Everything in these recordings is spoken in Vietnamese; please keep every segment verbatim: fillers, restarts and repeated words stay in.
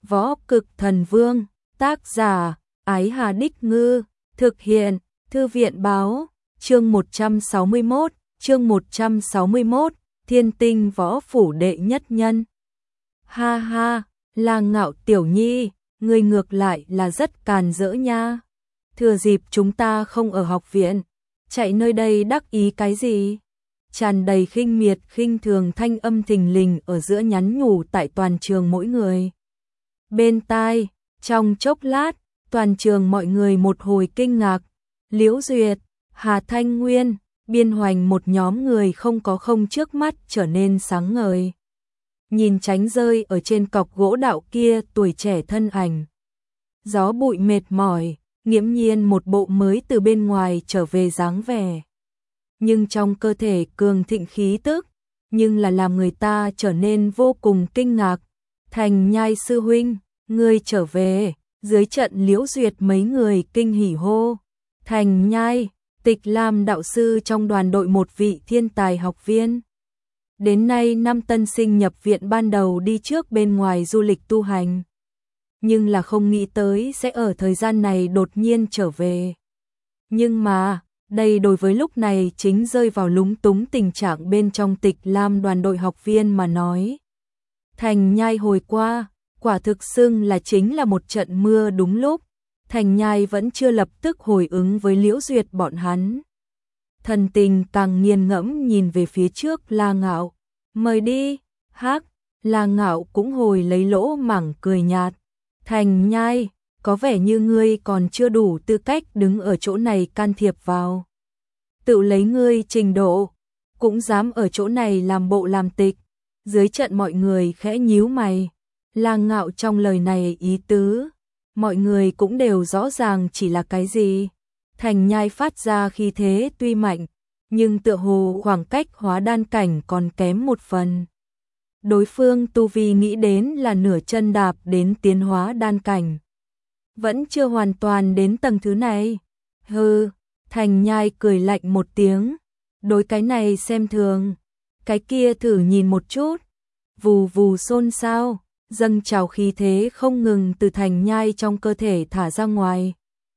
Võ Cực Thần Vương, tác giả, Ái Hà Đích Ngư, thực hiện, Thư viện Báo, chương một trăm sáu mươi mốt, chương một trăm sáu mươi mốt, Thiên Tinh Võ Phủ đệ nhất nhân. Ha ha, là Ngạo tiểu nhi, người ngược lại là rất càn rỡ nha. Thừa dịp chúng ta không ở học viện, chạy nơi đây đắc ý cái gì? Tràn đầy khinh miệt khinh thường thanh âm thình lình ở giữa nhắn nhủ tại toàn trường mỗi người. Bên tai, trong chốc lát, toàn trường mọi người một hồi kinh ngạc. Liễu Duyệt, Hà Thanh Nguyên, Biên Hoành một nhóm người không có không trước mắt trở nên sáng ngời. Nhìn tránh rơi ở trên cọc gỗ đạo kia tuổi trẻ thân ảnh. Gió bụi mệt mỏi, nghiễm nhiên một bộ mới từ bên ngoài trở về dáng vẻ. Nhưng trong cơ thể cường thịnh khí tức, nhưng là làm người ta trở nên vô cùng kinh ngạc. Thành Nhai sư huynh, ngươi trở về, dưới trận Liễu Duyệt mấy người kinh hỉ hô. Thành Nhai, Tịch Lam đạo sư trong đoàn đội một vị thiên tài học viên. Đến nay năm tân sinh nhập viện ban đầu đi trước bên ngoài du lịch tu hành. Nhưng là không nghĩ tới sẽ ở thời gian này đột nhiên trở về. Nhưng mà, đây đối với lúc này chính rơi vào lúng túng tình trạng bên trong Tịch Lam đoàn đội học viên mà nói. Thành Nhai hồi qua, quả thực xưng là chính là một trận mưa đúng lúc. Thành Nhai vẫn chưa lập tức hồi ứng với Liễu Duyệt bọn hắn. Thần tình càng nghiền ngẫm nhìn về phía trước La Ngạo. Mời đi, hắc, La Ngạo cũng hồi lấy lỗ mảng cười nhạt. Thành Nhai, có vẻ như ngươi còn chưa đủ tư cách đứng ở chỗ này can thiệp vào. Tự lấy ngươi trình độ, cũng dám ở chỗ này làm bộ làm tịch. Dưới trận mọi người khẽ nhíu mày. La Ngạo trong lời này ý tứ, mọi người cũng đều rõ ràng chỉ là cái gì. Thành Nhai phát ra khí thế tuy mạnh, nhưng tựa hồ khoảng cách hóa đan cảnh còn kém một phần. Đối phương tu vi nghĩ đến là nửa chân đạp đến tiến hóa đan cảnh. Vẫn chưa hoàn toàn đến tầng thứ này. Hừ, Thành Nhai cười lạnh một tiếng. Đối cái này xem thường, cái kia thử nhìn một chút. Vù vù xôn xao, dâng trào khí thế không ngừng từ Thành Nhai trong cơ thể thả ra ngoài.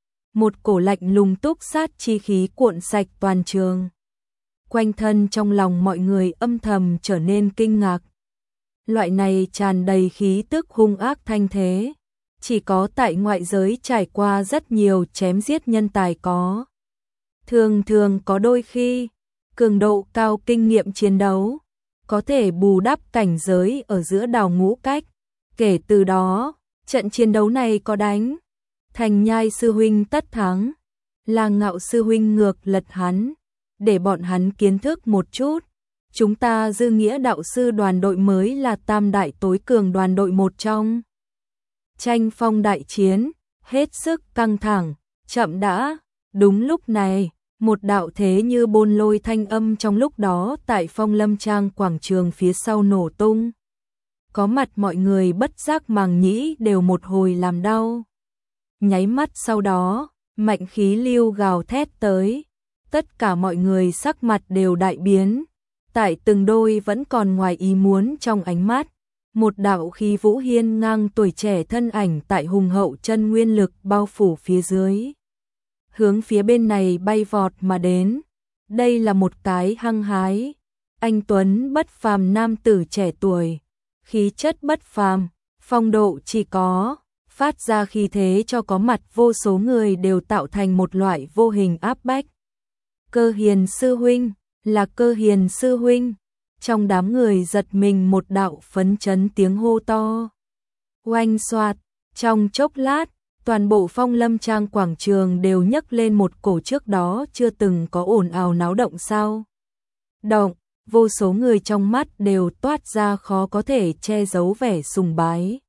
Một cổ lạnh lùng túc sát chi khí cuộn sạch toàn trường. Quanh thân trong lòng mọi người âm thầm trở nên kinh ngạc. Loại này tràn đầy khí tức hung ác thanh thế, chỉ có tại ngoại giới trải qua rất nhiều chém giết nhân tài có. Thường thường có đôi khi, cường độ cao kinh nghiệm chiến đấu, có thể bù đắp cảnh giới ở giữa đào ngũ cách. Kể từ đó, trận chiến đấu này có đánh. Thành Nhai sư huynh tất thắng, La Ngạo sư huynh ngược lật hắn, để bọn hắn kiến thức một chút. Chúng ta Dư Nghĩa đạo sư đoàn đội mới là tam đại tối cường đoàn đội một trong. Tranh phong đại chiến, hết sức căng thẳng, chậm đã. Đúng lúc này, một đạo thế như bôn lôi thanh âm trong lúc đó tại Phong Lâm Trang quảng trường phía sau nổ tung. Có mặt mọi người bất giác màng nhĩ đều một hồi làm đau. Nháy mắt sau đó, mạnh khí lưu gào thét tới. Tất cả mọi người sắc mặt đều đại biến. Tại từng đôi vẫn còn ngoài ý muốn trong ánh mắt. Một đạo khí vũ hiên ngang tuổi trẻ thân ảnh tại hùng hậu chân nguyên lực bao phủ phía dưới. Hướng phía bên này bay vọt mà đến. Đây là một cái hăng hái. Anh tuấn bất phàm nam tử trẻ tuổi. Khí chất bất phàm, phong độ chỉ có, phát ra khí thế cho có mặt vô số người đều tạo thành một loại vô hình áp bách. Cơ Hiền sư huynh, là Cơ Hiền sư huynh. Trong đám người giật mình một đạo phấn chấn tiếng hô to. Oanh xoạt, trong chốc lát, toàn bộ Phong Lâm Trang quảng trường đều nhấc lên một cổ trước đó chưa từng có ồn ào náo động sao. Động. Vô số người trong mắt đều toát ra khó có thể che giấu vẻ sùng bái.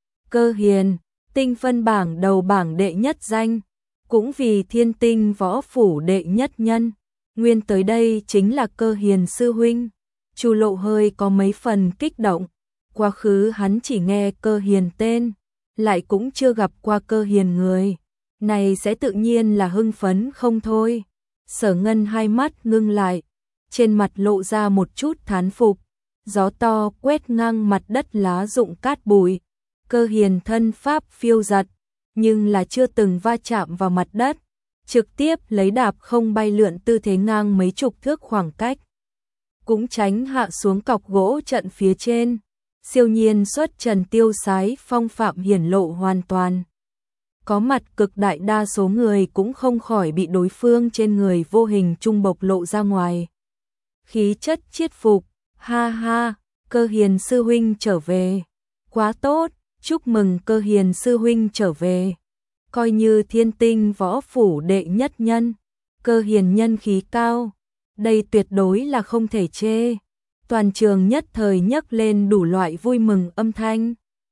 Cơ Hiền, tinh phân bảng đầu bảng đệ nhất danh, cũng vì Thiên Tinh Võ Phủ đệ nhất nhân. Nguyên tới đây chính là Cơ Hiền sư huynh. Chu Lộ hơi có mấy phần kích động. Quá khứ hắn chỉ nghe Cơ Hiền tên, lại cũng chưa gặp qua Cơ Hiền người. Này sẽ tự nhiên là hưng phấn không thôi. Sở Ngân hai mắt ngưng lại. Trên mặt lộ ra một chút thán phục. Gió to quét ngang mặt đất lá rụng cát bụi. Cơ Hiền thân pháp phiêu giật, nhưng là chưa từng va chạm vào mặt đất, trực tiếp lấy đạp không bay lượn tư thế ngang mấy chục thước khoảng cách. Cũng tránh hạ xuống cọc gỗ trận phía trên, siêu nhiên xuất trần tiêu sái phong phạm hiển lộ hoàn toàn. Có mặt cực đại đa số người cũng không khỏi bị đối phương trên người vô hình trung bộc lộ ra ngoài. Khí chất chiết phục, ha ha, Cơ Hiền sư huynh trở về. Quá tốt, chúc mừng Cơ Hiền sư huynh trở về. Coi như thiên tinh võ phủ đệ nhất nhân, Cơ Hiền nhân khí cao, đây tuyệt đối là không thể chê. Toàn trường nhất thời nhấc lên đủ loại vui mừng âm thanh.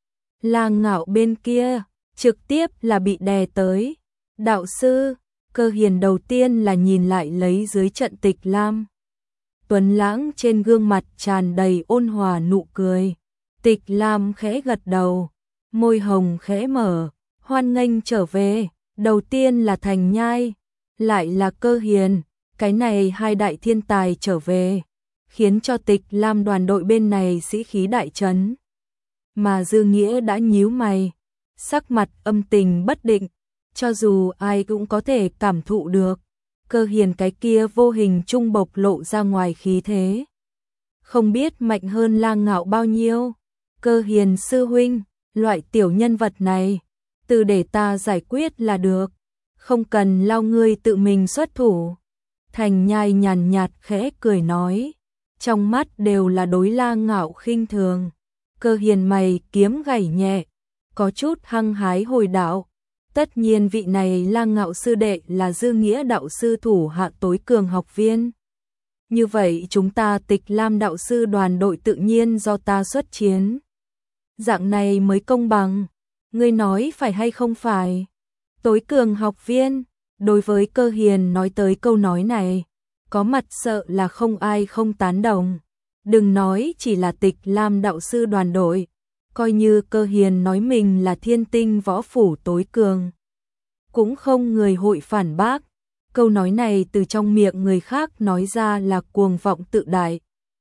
Lang Ngạo bên kia, trực tiếp là bị đè tới. Đạo sư, Cơ Hiền đầu tiên là nhìn lại lấy dưới trận Tịch Lam. Tuấn lãng trên gương mặt tràn đầy ôn hòa nụ cười. Tịch Lam khẽ gật đầu, môi hồng khẽ mở, hoan nghênh trở về. Đầu tiên là Thành Nhai, lại là Cơ Hiền, cái này hai đại thiên tài trở về, khiến cho Tịch Lam đoàn đội bên này sĩ khí đại trấn. Mà Dư Nghĩa đã nhíu mày, sắc mặt âm tình bất định, cho dù ai cũng có thể cảm thụ được, Cơ Hiền cái kia vô hình trung bộc lộ ra ngoài khí thế. Không biết mạnh hơn Lang Ngạo bao nhiêu. Cơ Hiền sư huynh, loại tiểu nhân vật này, từ để ta giải quyết là được, không cần lao ngươi tự mình xuất thủ. Thành Nhai nhàn nhạt khẽ cười nói, trong mắt đều là đối Lang Ngạo khinh thường. Cơ Hiền mày kiếm gảy nhẹ, có chút hăng hái hồi đạo. Tất nhiên vị này Lang Ngạo sư đệ là Dư Nghĩa đạo sư thủ hạ tối cường học viên. Như vậy chúng ta Tịch Lam đạo sư đoàn đội tự nhiên do ta xuất chiến. Dạng này mới công bằng. Ngươi nói phải hay không phải? Tối cường học viên, đối với Cơ Hiền nói tới câu nói này, có mặt sợ là không ai không tán đồng. Đừng nói chỉ là Tịch Lam đạo sư đoàn đội, coi như Cơ Hiền nói mình là thiên tinh võ phủ tối cường, cũng không người hội phản bác. Câu nói này từ trong miệng người khác nói ra là cuồng vọng tự đại,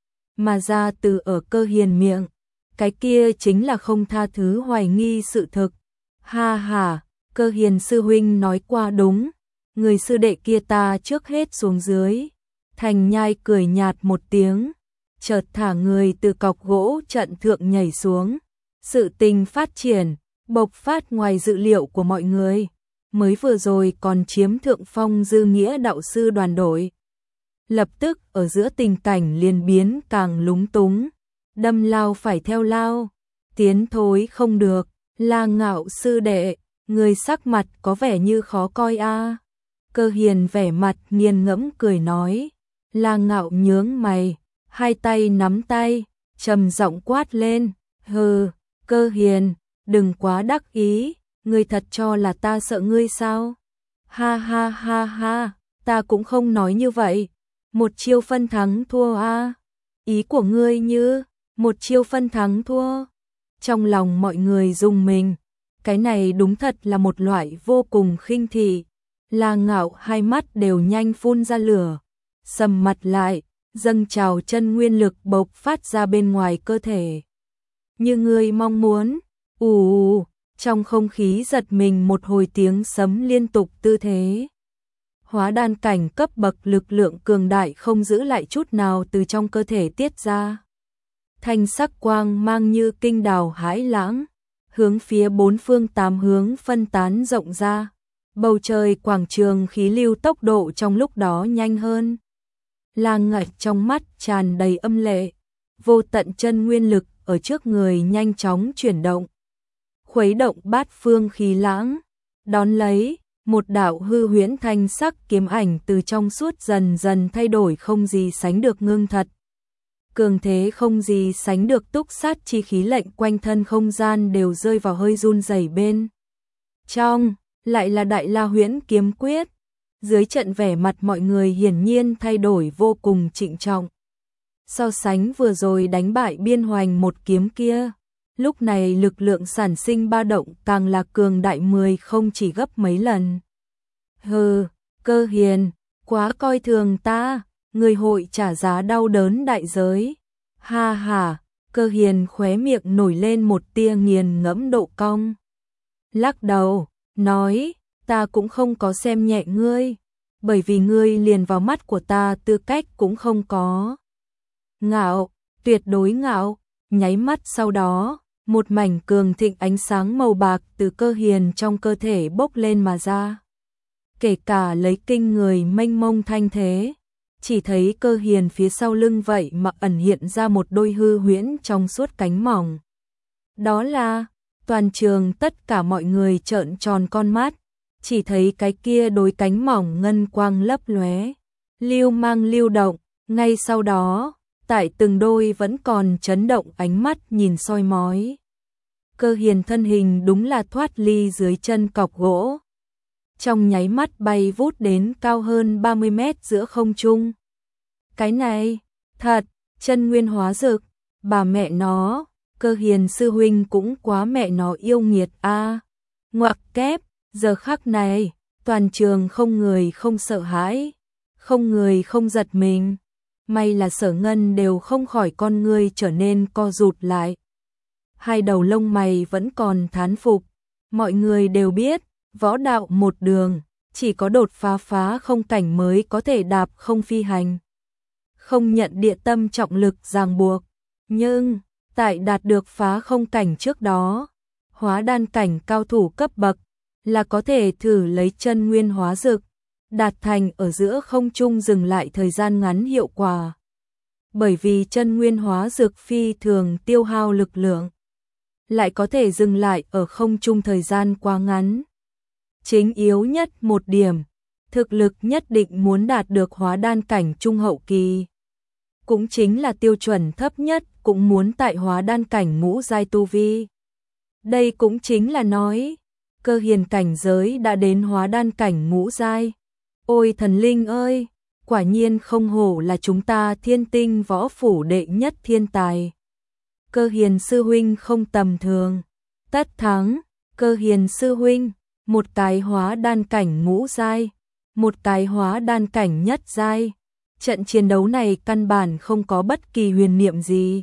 mà ra từ ở Cơ Hiền miệng, cái kia chính là không tha thứ hoài nghi sự thực. Ha ha, Cơ Hiền sư huynh nói qua đúng, người sư đệ kia ta trước hết xuống dưới. Thành Nhai cười nhạt một tiếng, chợt thả người từ cọc gỗ trận thượng nhảy xuống. Sự tình phát triển, bộc phát ngoài dự liệu của mọi người. Mới vừa rồi còn chiếm thượng phong Dư Nghĩa đạo sư đoàn đội, lập tức ở giữa tình cảnh liền biến càng lúng túng. Đâm lao phải theo lao, tiến thối không được. Lang Ngạo sư đệ, người sắc mặt có vẻ như khó coi a. À. Cơ Hiền vẻ mặt nghiền ngẫm cười nói. Lang Ngạo nhướng mày, hai tay nắm tay, trầm giọng quát lên, hừ, Cơ Hiền, đừng quá đắc ý, ngươi thật cho là ta sợ ngươi sao? Ha ha ha ha, ta cũng không nói như vậy, một chiêu phân thắng thua a. À. Ý của ngươi như một chiêu phân thắng thua. Trong lòng mọi người rùng mình, cái này đúng thật là một loại vô cùng khinh thị. Lang Ngạo hai mắt đều nhanh phun ra lửa, sầm mặt lại, dâng trào chân nguyên lực bộc phát ra bên ngoài cơ thể. Như ngươi mong muốn, ù ù, trong không khí giật mình một hồi tiếng sấm liên tục tư thế. Hóa đan cảnh cấp bậc lực lượng cường đại không giữ lại chút nào từ trong cơ thể tiết ra. Thanh sắc quang mang như kinh đào hãi lãng, hướng phía bốn phương tám hướng phân tán rộng ra. Bầu trời quảng trường khí lưu tốc độ trong lúc đó nhanh hơn. Lang Ngạo trong mắt tràn đầy âm lệ, vô tận chân nguyên lực ở trước người nhanh chóng chuyển động, khuấy động bát phương khí lãng. Đón lấy, một đạo hư huyễn thanh sắc kiếm ảnh từ trong suốt dần dần thay đổi không gì sánh được ngưng thật. Cường thế không gì sánh được túc sát chi khí lệnh quanh thân không gian đều rơi vào hơi run rẩy bên trong, lại là Đại La Huyễn kiếm quyết. Dưới trận vẻ mặt mọi người hiển nhiên thay đổi vô cùng trịnh trọng. So sánh vừa rồi đánh bại Biên Hoành một kiếm kia, lúc này lực lượng sản sinh ba động càng là cường đại mười không chỉ gấp mấy lần. Hừ, Cơ Hiền, quá coi thường ta, người hội trả giá đau đớn đại giới. Ha ha, Cơ Hiền khóe miệng nổi lên một tia nghiền ngẫm độ cong. Lắc đầu, nói, ta cũng không có xem nhẹ ngươi, bởi vì ngươi liền vào mắt của ta tư cách cũng không có. Ngạo, tuyệt đối ngạo, nháy mắt sau đó, một mảnh cường thịnh ánh sáng màu bạc từ Cơ Hiền trong cơ thể bốc lên mà ra. Kể cả lấy kinh người mênh mông thanh thế, chỉ thấy Cơ Hiền phía sau lưng vậy mà ẩn hiện ra một đôi hư huyễn trong suốt cánh mỏng. Đó là, toàn trường tất cả mọi người trợn tròn con mắt, chỉ thấy cái kia đôi cánh mỏng ngân quang lấp lóe, lưu mang lưu động, ngay sau đó, tại từng đôi vẫn còn chấn động ánh mắt nhìn soi mói. Cơ Hiền thân hình đúng là thoát ly dưới chân cọc gỗ. Trong nháy mắt bay vút đến cao hơn ba mươi mét giữa không trung. Cái này, thật, chân nguyên hóa dực, bà mẹ nó, Cơ Hiền sư huynh cũng quá mẹ nó yêu nghiệt a. À. Ngoặc kép, giờ khắc này, toàn trường không người không sợ hãi, không người không giật mình. May là Sở Ngân đều không khỏi con ngươi trở nên co rụt lại. Hai đầu lông mày vẫn còn thán phục, mọi người đều biết, võ đạo một đường, chỉ có đột phá phá không cảnh mới có thể đạp không phi hành. Không nhận địa tâm trọng lực ràng buộc, nhưng, tại đạt được phá không cảnh trước đó, hóa đan cảnh cao thủ cấp bậc, là có thể thử lấy chân nguyên hóa dực, đạt thành ở giữa không trung dừng lại thời gian ngắn hiệu quả. Bởi vì chân nguyên hóa dực phi thường tiêu hao lực lượng, lại có thể dừng lại ở không trung thời gian quá ngắn. Chính yếu nhất một điểm, thực lực nhất định muốn đạt được hóa đan cảnh trung hậu kỳ. Cũng chính là tiêu chuẩn thấp nhất cũng muốn tại hóa đan cảnh ngũ giai tu vi. Đây cũng chính là nói, Cơ Hiền cảnh giới đã đến hóa đan cảnh ngũ giai. Ôi thần linh ơi, quả nhiên không hổ là chúng ta Thiên Tinh võ phủ đệ nhất thiên tài. Cơ Hiền sư huynh không tầm thường. Tất thắng, Cơ Hiền sư huynh, một cái hóa đan cảnh ngũ giai, một cái hóa đan cảnh nhất giai. Trận chiến đấu này căn bản không có bất kỳ huyền niệm gì.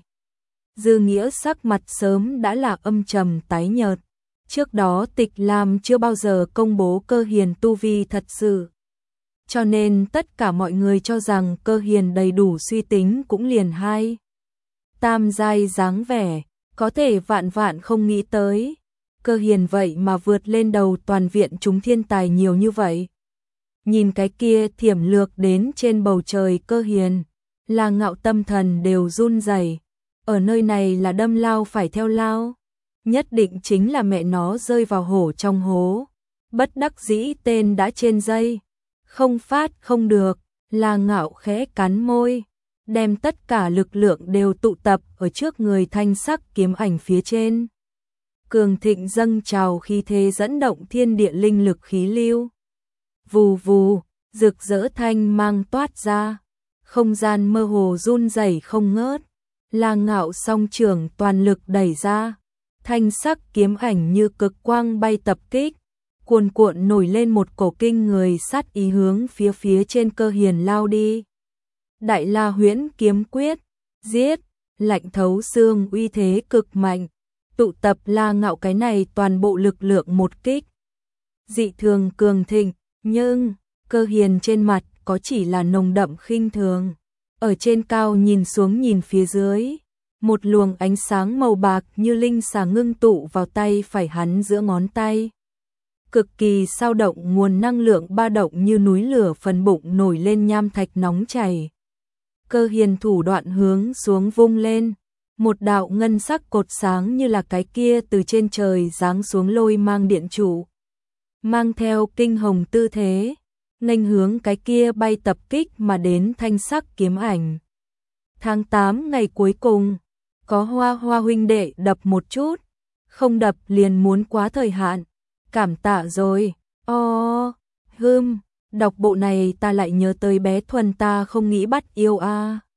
Dư Nghĩa sắc mặt sớm đã là âm trầm tái nhợt. Trước đó Tịch Lam chưa bao giờ công bố Cơ Hiền tu vi thật sự. Cho nên tất cả mọi người cho rằng Cơ Hiền đầy đủ suy tính cũng liền hai. Tam giai dáng vẻ, có thể vạn vạn không nghĩ tới. Cơ Hiền vậy mà vượt lên đầu toàn viện chúng thiên tài nhiều như vậy. Nhìn cái kia thiểm lược đến trên bầu trời Cơ Hiền, là Ngạo tâm thần đều run rẩy. Ở nơi này là đâm lao phải theo lao, nhất định chính là mẹ nó rơi vào hổ trong hố. Bất đắc dĩ tên đã trên dây, không phát không được, là Ngạo khẽ cắn môi, đem tất cả lực lượng đều tụ tập ở trước người thanh sắc kiếm ảnh phía trên. Cường thịnh dâng trào khí thế dẫn động thiên địa linh lực khí lưu. Vù vù, rực rỡ thanh mang toát ra, không gian mơ hồ run rẩy không ngớt. Là Ngạo song trường toàn lực đẩy ra, thanh sắc kiếm ảnh như cực quang bay tập kích, cuồn cuộn nổi lên một cổ kinh người sát ý hướng phía phía trên Cơ Hiền lao đi. Đại La Huyễn kiếm quyết, giết, lạnh thấu xương uy thế cực mạnh, tụ tập La Ngạo cái này toàn bộ lực lượng một kích. Dị thường cường thịnh, nhưng Cơ Hiền trên mặt có chỉ là nồng đậm khinh thường. Ở trên cao nhìn xuống nhìn phía dưới, một luồng ánh sáng màu bạc như linh xà ngưng tụ vào tay phải hắn giữa ngón tay. Cực kỳ sao động nguồn năng lượng ba động như núi lửa phần bụng nổi lên nham thạch nóng chảy. Cơ Hiền thủ đoạn hướng xuống vung lên, một đạo ngân sắc cột sáng như là cái kia từ trên trời giáng xuống lôi mang điện trụ. Mang theo kinh hồng tư thế, nghênh hướng cái kia bay tập kích mà đến thanh sắc kiếm ảnh. Tháng tám ngày cuối cùng, có Hoa Hoa huynh đệ đập một chút, không đập liền muốn quá thời hạn. Cảm tạ rồi. O, hưm, đọc bộ này ta lại nhớ tới bé Thuần ta không nghĩ bắt yêu a. À.